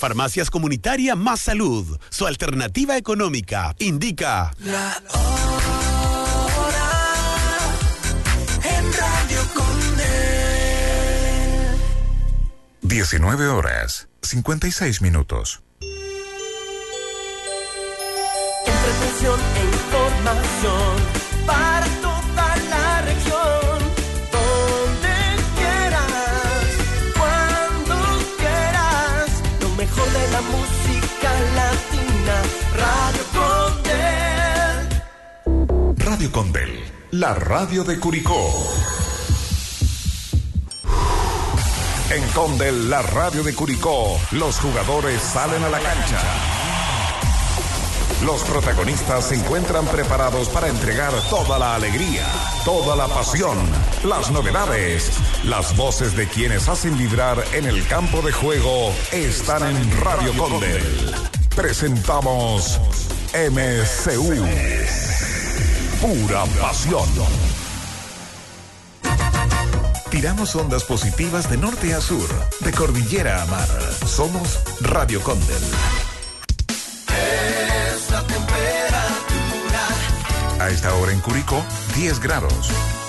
Farmacias Comunitaria Más Salud, su alternativa económica. Indica La hora en Radio Condel. 19 horas, 56 minutos. Entretención e información para toda la región. Donde quieras, cuando quieras. Lo mejor de la música latina. Radio Condel. Radio Condel, la radio de Curicó. En Condel, la radio de Curicó, los jugadores salen a la cancha. Los protagonistas se encuentran preparados para entregar toda la alegría, toda la pasión, las novedades. Las voces de quienes hacen vibrar en el campo de juego están en Radio Condel. Presentamos MCU. Pura pasión. Tiramos ondas positivas de norte a sur, de cordillera a mar. Somos Radio Condel. A esta hora en Curicó, 10 grados.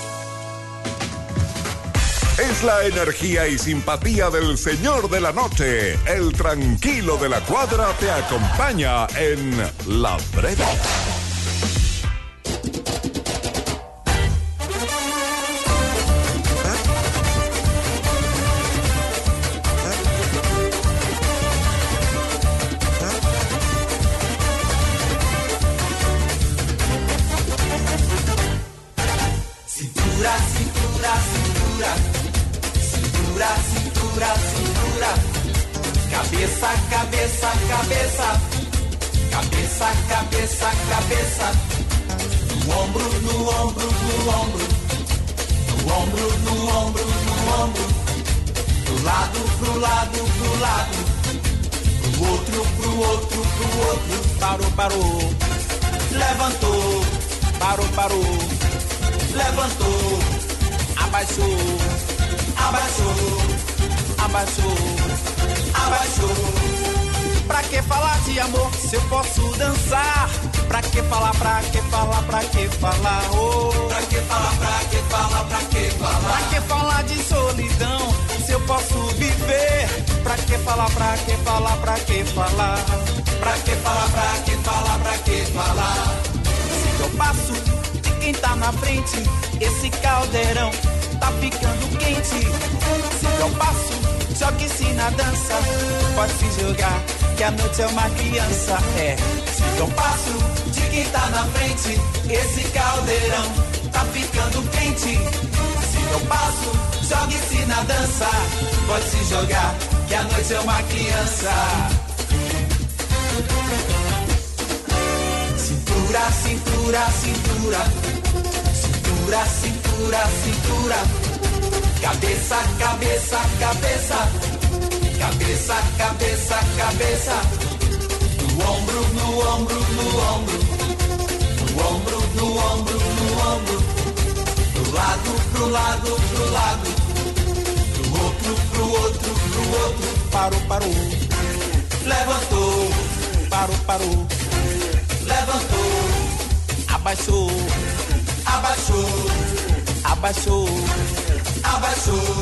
Es la energía y simpatía del señor de la noche. El tranquilo de la cuadra te acompaña en La Breve. Cabeça, cabeça, cabeça. Cabeça, cabeça, cabeça. No ombro, no ombro, no ombro. No ombro, no ombro, no ombro. Pro lado, pro lado, pro lado. Pro outro, pro outro, pro outro. Parou, parou. Levantou. Parou, parou. Levantou. Abaixou. Abaixou. Abaixou. Abaixou. Pra que falar de amor se eu posso dançar? Pra que falar, pra que falar, pra que falar? Oh. Pra que falar, pra que falar, pra que falar? Pra que falar de solidão se eu posso viver? Pra que falar, pra que falar, pra que falar? Pra que falar, pra que falar, pra que falar? Se eu passo de quem tá na frente, esse caldeirão tá ficando quente. Se eu passo, jogue-se na dança, pode se jogar, que a noite é uma criança. É, se eu passo de quem tá na frente, esse caldeirão tá ficando quente. Se eu passo, jogue-se na dança, pode se jogar, que a noite é uma criança. Cintura, cintura, cintura. Cintura, cintura, cintura. Cabeça, cabeça, cabeça. Cabeça, cabeça, cabeça. No ombro, no ombro, no ombro. No ombro, no ombro, no ombro. Pro lado, pro lado, pro lado. Pro outro, pro outro, pro outro. Parou, parou. Levantou. Parou, parou. Levantou. Abaixou. Abaixou. Abaixou. Abaixou.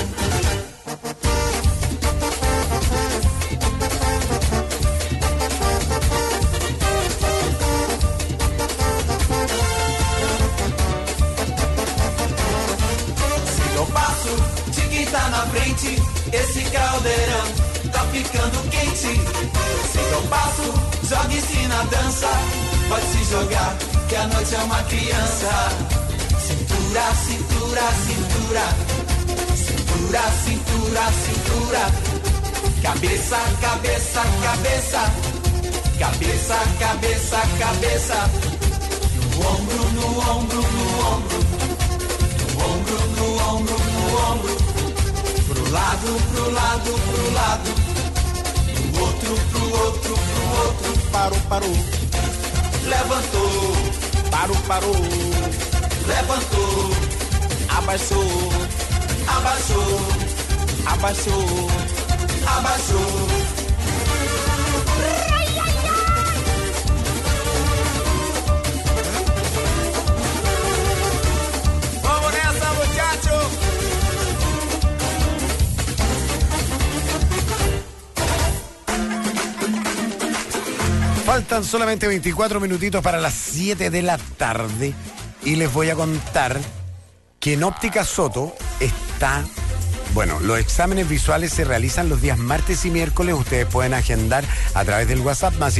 Se eu passo de quem tá na frente, esse caldeirão tá ficando quente. Se eu passo, jogue-se na dança, pode se jogar, que a noite é uma criança. Cintura, cintura, cintura. Cintura, cintura, cintura. Cabeça, cabeça, cabeça. Cabeça, cabeça, cabeça. No ombro, no ombro, no ombro. No ombro, no ombro, no ombro. Pro lado, pro lado, pro lado. Pro outro, pro outro, pro outro. Parou, parou. Levantou. Parou, parou. Levantou, abaixou, abaixou, abaixou, abaixou. Faltan solamente 24 minutitos para las 7 de la tarde y les voy a contar que en Óptica Soto está... Bueno, los exámenes visuales se realizan los días martes y miércoles. Ustedes pueden agendar a través del WhatsApp más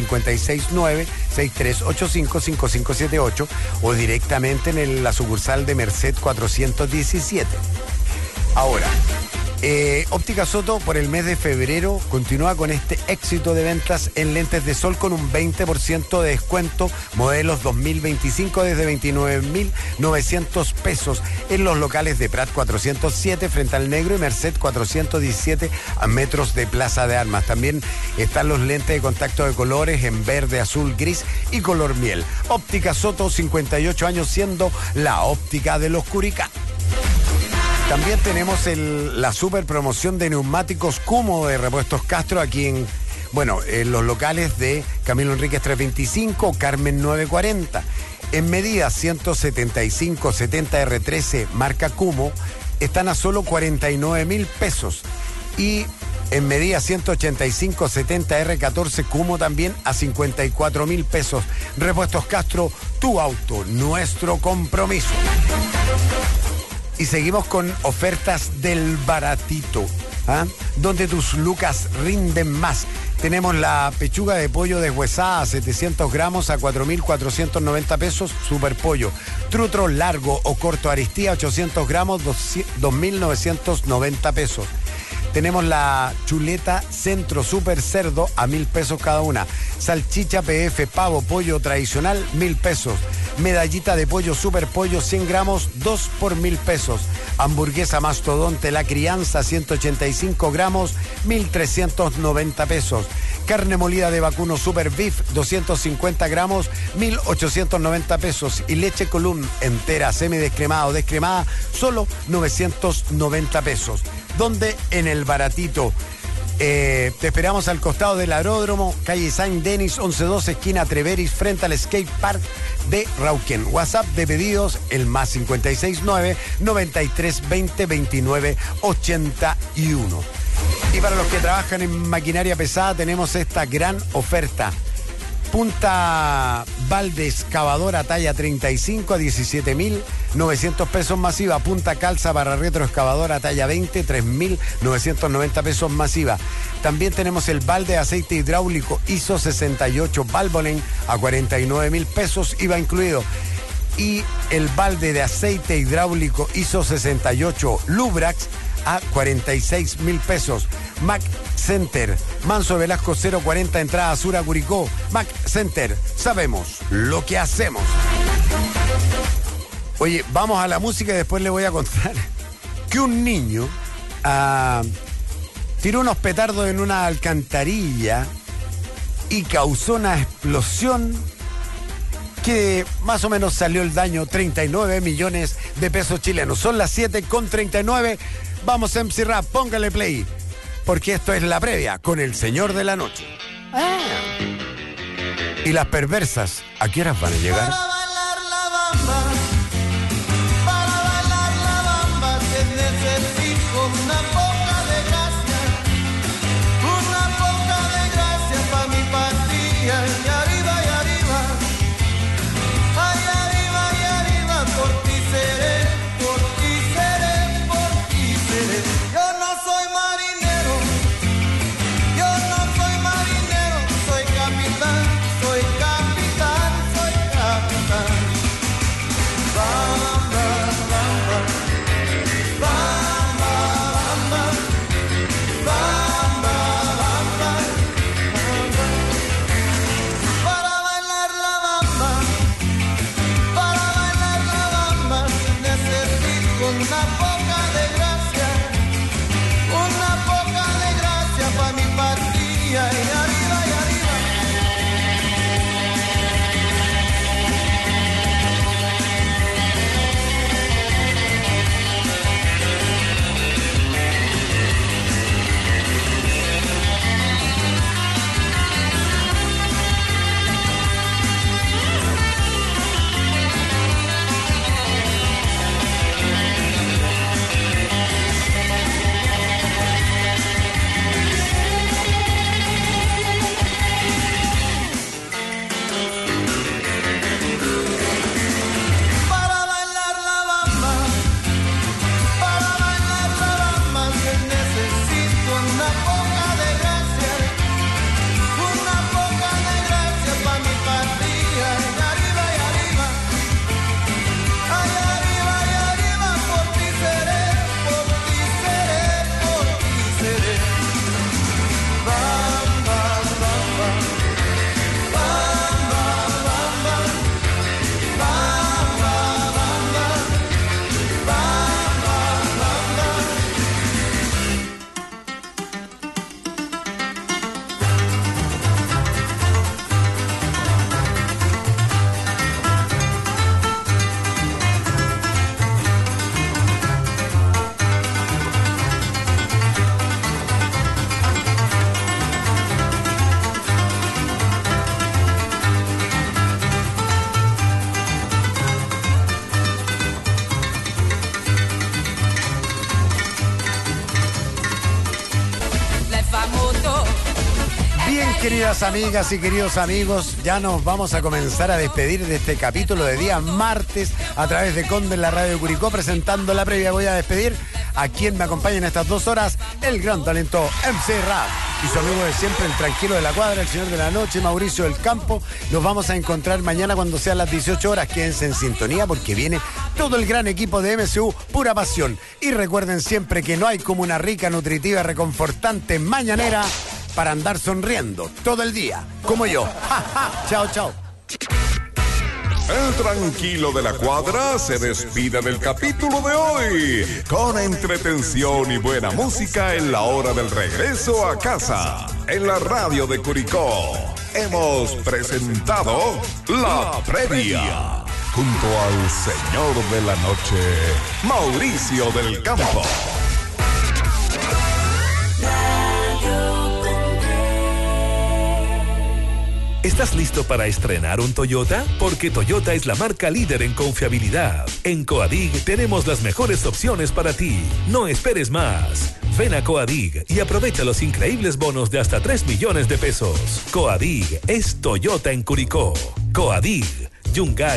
569-6385-5578 o directamente en la sucursal de Merced 417. Ahora, Óptica Soto por el mes de febrero continúa con este éxito de ventas en lentes de sol con un 20% de descuento, modelos 2025 desde 29.900 pesos en los locales de Prat 407 frente al Negro y Merced 417 a metros de Plaza de Armas. También están los lentes de contacto de colores en verde, azul, gris y color miel. Óptica Soto, 58 años siendo la óptica de los Curicá. También tenemos la super promoción de neumáticos Kumo de Repuestos Castro aquí en los locales de Camilo Enríquez 325, Carmen 940. En medida 175-70 R13 marca Kumo están a solo 49.000 pesos. Y en medida 185-70 R14 Kumo también a 54.000 pesos. Repuestos Castro, tu auto, nuestro compromiso. Y seguimos con ofertas del baratito, donde tus lucas rinden más. Tenemos la pechuga de pollo deshuesada a 700 gramos a 4.490 pesos, super pollo. Trutro largo o corto Aristía, 800 gramos, 2.990 pesos. Tenemos la chuleta centro super cerdo a 1.000 pesos cada una. Salchicha PF pavo pollo tradicional, 1.000 pesos. Medallita de pollo super pollo 100 gramos, 2 por 1.000 pesos. Hamburguesa mastodonte la crianza 185 gramos, 1.390 pesos. Carne molida de vacuno super beef 250 gramos, 1.890 pesos. Y leche Column entera, semidescremada o descremada, solo 990 pesos. Donde en el baratito. Te esperamos al costado del aeródromo, calle Saint Denis 1112, esquina Treveris, frente al skate park de Rauquén. WhatsApp de pedidos, el más 569-9320-2981. Y para los que trabajan en maquinaria pesada tenemos esta gran oferta. Punta balde excavadora talla 35 a 17.900 pesos masiva. Punta calza para retro excavadora talla 20, 3.990 pesos masiva. También tenemos el balde de aceite hidráulico ISO 68 Valvoline a 49.000 pesos, IVA incluido. Y el balde de aceite hidráulico ISO 68 Lubrax a 46.000 pesos. Mac Center, Manso Velasco 040, entrada sur a Curicó. Mac Center, sabemos lo que hacemos. Oye, vamos a la música y después le voy a contar que un niño tiró unos petardos en una alcantarilla y causó una explosión que más o menos salió el daño 39 millones de pesos chilenos. Son las 7:39. Vamos, MC Rap, póngale play, porque esto es la previa con el señor de la noche. Y las perversas, ¿a qué horas van a llegar? Para bailar la bamba, que necesito una poca de gracia pa' mi patria. Y arriba, por ti seré. Yo no soy marinero, soy capitán. Bien, queridas amigas y queridos amigos, ya nos vamos a comenzar a despedir de este capítulo de día martes a través de Conde en la Radio Curicó, presentando la previa. Voy a despedir a quien me acompaña en estas 2 horas, el gran talento MC Rap y su amigo de siempre, el tranquilo de la cuadra, el señor de la noche, Mauricio del Campo. Nos vamos a encontrar mañana cuando sean las 18 horas. Quédense en sintonía porque viene todo el gran equipo de MSU, pura pasión. Y recuerden siempre que no hay como una rica, nutritiva, reconfortante mañanera para andar sonriendo todo el día, como yo. ¡Ja, ja! Chao, chao. El tranquilo de la cuadra se despide del capítulo de hoy con entretención y buena música en la hora del regreso a casa. En la radio de Curicó hemos presentado La Previa junto al señor de la noche, Mauricio del Campo. ¿Estás listo para estrenar un Toyota? Porque Toyota es la marca líder en confiabilidad. En Coadig tenemos las mejores opciones para ti. No esperes más. Ven a Coadig y aprovecha los increíbles bonos de hasta 3 millones de pesos. Coadig es Toyota en Curicó. Coadig, Yungay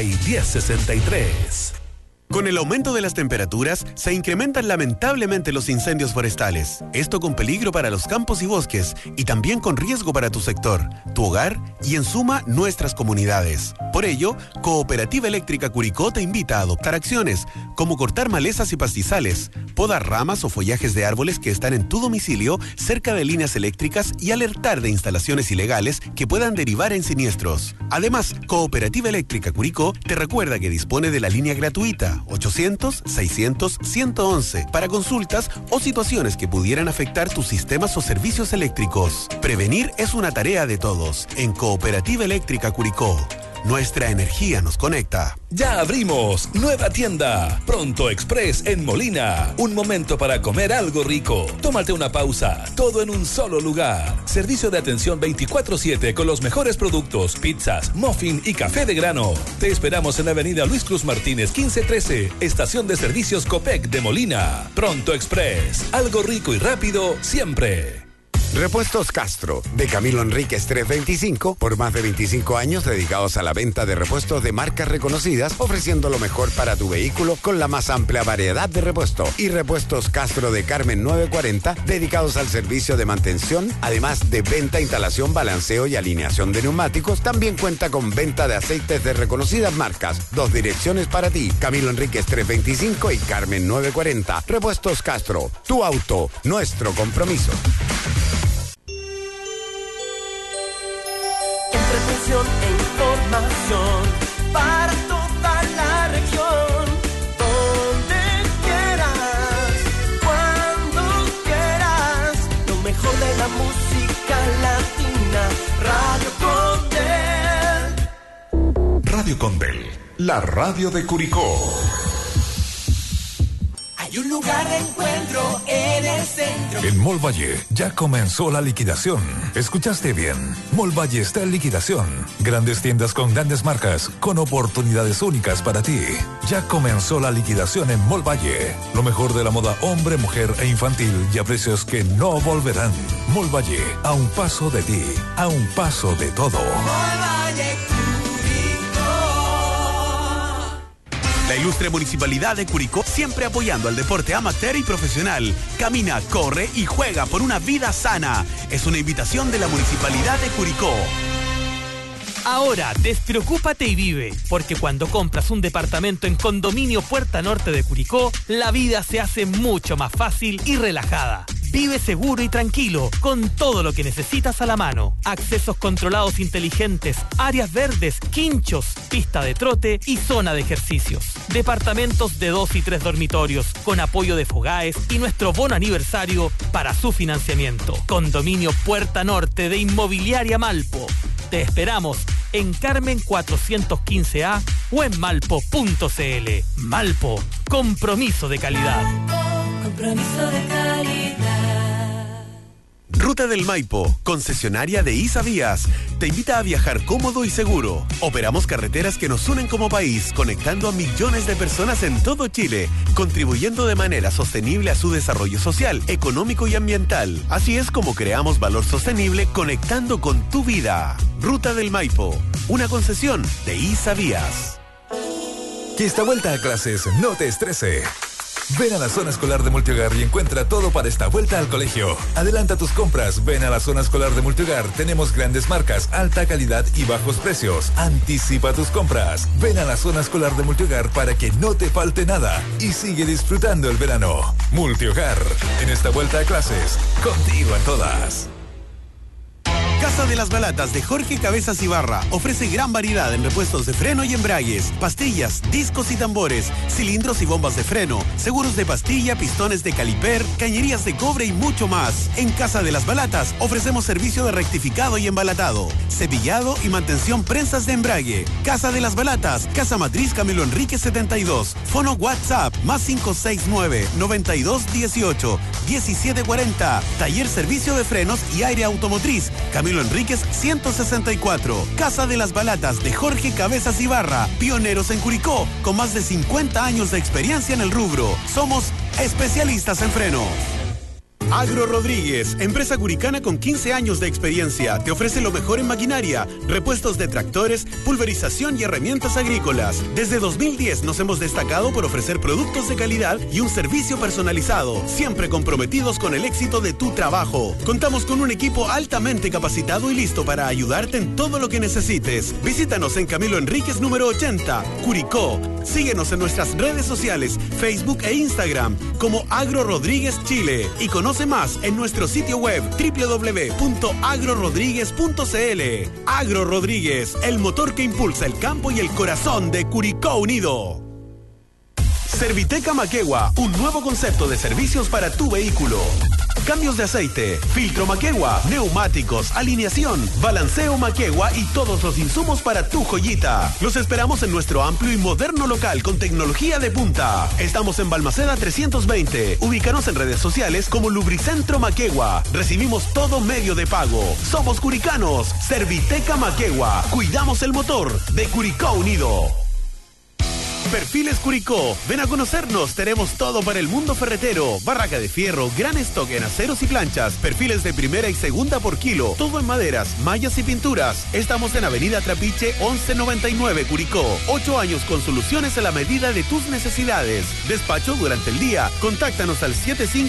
1063. Con el aumento de las temperaturas, se incrementan lamentablemente los incendios forestales. Esto con peligro para los campos y bosques y también con riesgo para tu sector, tu hogar y en suma nuestras comunidades. Por ello, Cooperativa Eléctrica Curicó te invita a adoptar acciones como cortar malezas y pastizales, podar ramas o follajes de árboles que están en tu domicilio cerca de líneas eléctricas y alertar de instalaciones ilegales que puedan derivar en siniestros. Además, Cooperativa Eléctrica Curicó te recuerda que dispone de la línea gratuita 800-600-111 para consultas o situaciones que pudieran afectar tus sistemas o servicios eléctricos. Prevenir es una tarea de todos. En Cooperativa Eléctrica Curicó, nuestra energía nos conecta. Ya abrimos nueva tienda, Pronto Express en Molina. Un momento para comer algo rico. Tómate una pausa, todo en un solo lugar. Servicio de atención 24/7 con los mejores productos, pizzas, muffin y café de grano. Te esperamos en la avenida Luis Cruz Martínez 1513, estación de servicios Copec de Molina. Pronto Express, algo rico y rápido siempre. Repuestos Castro, de Camilo Enríquez 325, por más de 25 años dedicados a la venta de repuestos de marcas reconocidas, ofreciendo lo mejor para tu vehículo con la más amplia variedad de repuestos. Y Repuestos Castro de Carmen 940, dedicados al servicio de mantención, además de venta, instalación, balanceo y alineación de neumáticos. También cuenta con venta de aceites de reconocidas marcas. 2 direcciones para ti, Camilo Enríquez 325 y Carmen 940. Repuestos Castro, tu auto, nuestro compromiso. Entretención e información para toda la región. Donde quieras, cuando quieras. Lo mejor de la música latina. Radio Condel. Radio Condel, la radio de Curicó. Hay un lugar de encuentro en el centro. En Mall Valle ya comenzó la liquidación. ¿Escuchaste bien? Mall Valle está en liquidación. Grandes tiendas con grandes marcas, con oportunidades únicas para ti. Ya comenzó la liquidación en Mall Valle. Lo mejor de la moda hombre, mujer e infantil y a precios que no volverán. Mall Valle, a un paso de ti, a un paso de todo. Mall Valle, La ilustre Municipalidad de Curicó, siempre apoyando al deporte amateur y profesional. Camina, corre y juega por una vida sana. Es una invitación de la Municipalidad de Curicó. Ahora, despreocúpate y vive, porque cuando compras un departamento en Condominio Puerta Norte de Curicó, la vida se hace mucho más fácil y relajada. Vive seguro y tranquilo, con todo lo que necesitas a la mano. Accesos controlados inteligentes, áreas verdes, quinchos, pista de trote y zona de ejercicios. Departamentos de 2 y 3 dormitorios, con apoyo de Fogaes y nuestro bono aniversario para su financiamiento. Condominio Puerta Norte de Inmobiliaria Malpo. Te esperamos en Carmen 415A o en malpo.cl. Malpo, compromiso de calidad. Compromiso de calidad. Ruta del Maipo, concesionaria de ISA Vías, te invita a viajar cómodo y seguro. Operamos carreteras que nos unen como país, conectando a millones de personas en todo Chile, contribuyendo de manera sostenible a su desarrollo social, económico y ambiental. Así es como creamos valor sostenible conectando con tu vida. Ruta del Maipo, una concesión de ISA Vías. Que esta vuelta a clases no te estrese. Ven a la zona escolar de Multihogar y encuentra todo para esta vuelta al colegio. Adelanta tus compras, ven a la zona escolar de Multihogar. Tenemos grandes marcas, alta calidad y bajos precios. Anticipa tus compras. Ven a la zona escolar de Multihogar para que no te falte nada y sigue disfrutando el verano. Multihogar, en esta vuelta a clases, contigo en todas. Casa de las Balatas de Jorge Cabezas Ibarra ofrece gran variedad en repuestos de freno y embragues, pastillas, discos y tambores, cilindros y bombas de freno, seguros de pastilla, pistones de caliper, cañerías de cobre y mucho más. En Casa de las Balatas ofrecemos servicio de rectificado y embalatado, cepillado y mantención prensas de embrague. Casa de las Balatas, Casa Matriz Camilo Enríquez 72, fono WhatsApp +569 9218 1740, taller servicio de frenos y aire automotriz, Camilo Enríquez 164. Casa de las Balatas de Jorge Cabezas Ibarra. Pioneros en Curicó, con más de 50 años de experiencia en el rubro. Somos especialistas en frenos. Agro Rodríguez, empresa curicana con 15 años de experiencia, te ofrece lo mejor en maquinaria, repuestos de tractores, pulverización y herramientas agrícolas. Desde 2010 nos hemos destacado por ofrecer productos de calidad y un servicio personalizado, siempre comprometidos con el éxito de tu trabajo. Contamos con un equipo altamente capacitado y listo para ayudarte en todo lo que necesites. Visítanos en Camilo Enríquez número 80, Curicó. Síguenos en nuestras redes sociales, Facebook e Instagram como Agro Rodríguez Chile y conoce más en nuestro sitio web www.agrorodriguez.cl. Agro Rodríguez, el motor que impulsa el campo y el corazón de Curicó Unido. Serviteca Maquegua, un nuevo concepto de servicios para tu vehículo. Cambios de aceite, filtro Maquegua, neumáticos, alineación, balanceo Maquegua y todos los insumos para tu joyita. Los esperamos en nuestro amplio y moderno local con tecnología de punta. Estamos en Balmaceda 320. Ubícanos en redes sociales como Lubricentro Maquegua. Recibimos todo medio de pago. Somos curicanos. Serviteca Maquegua. Cuidamos el motor de Curicó Unido. Perfiles Curicó, ven a conocernos, tenemos todo para el mundo ferretero, barraca de fierro, gran stock en aceros y planchas, perfiles de primera y segunda por kilo, todo en maderas, mallas y pinturas. Estamos en Avenida Trapiche 1199 Curicó, 8 años con soluciones a la medida de tus necesidades. Despacho durante el día, contáctanos al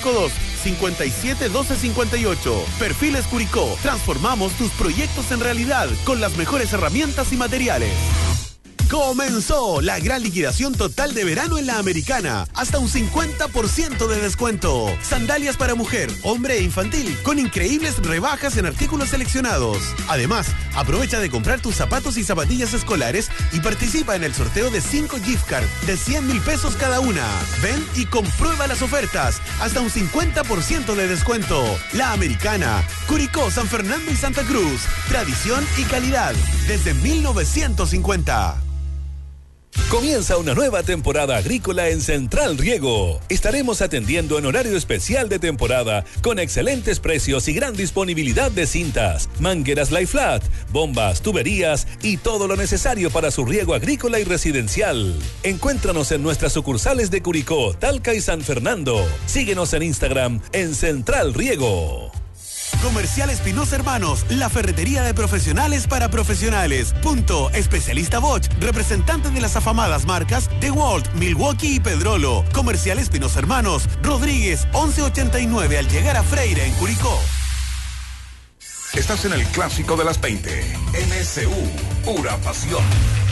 752-571258. Perfiles Curicó, transformamos tus proyectos en realidad con las mejores herramientas y materiales. Comenzó la gran liquidación total de verano en La Americana. Hasta un 50% de descuento. Sandalias para mujer, hombre e infantil, con increíbles rebajas en artículos seleccionados. Además, aprovecha de comprar tus zapatos y zapatillas escolares y participa en el sorteo de 5 gift cards de 100,000 pesos cada una. Ven y comprueba las ofertas. Hasta un 50% de descuento. La Americana, Curicó, San Fernando y Santa Cruz. Tradición y calidad desde 1950. Comienza una nueva temporada agrícola en Central Riego. Estaremos atendiendo en horario especial de temporada con excelentes precios y gran disponibilidad de cintas, mangueras Life Flat, bombas, tuberías y todo lo necesario para su riego agrícola y residencial. Encuéntranos en nuestras sucursales de Curicó, Talca y San Fernando. Síguenos en Instagram en Central Riego. Comercial Espinosa Hermanos, la ferretería de profesionales para profesionales. Punto. Especialista Bosch, representante de las afamadas marcas DeWalt, Milwaukee y Pedrolo. Comercial Espinosa Hermanos, Rodríguez 1189 al llegar a Freire en Curicó. Estás en el clásico de las 20. MSU, pura pasión.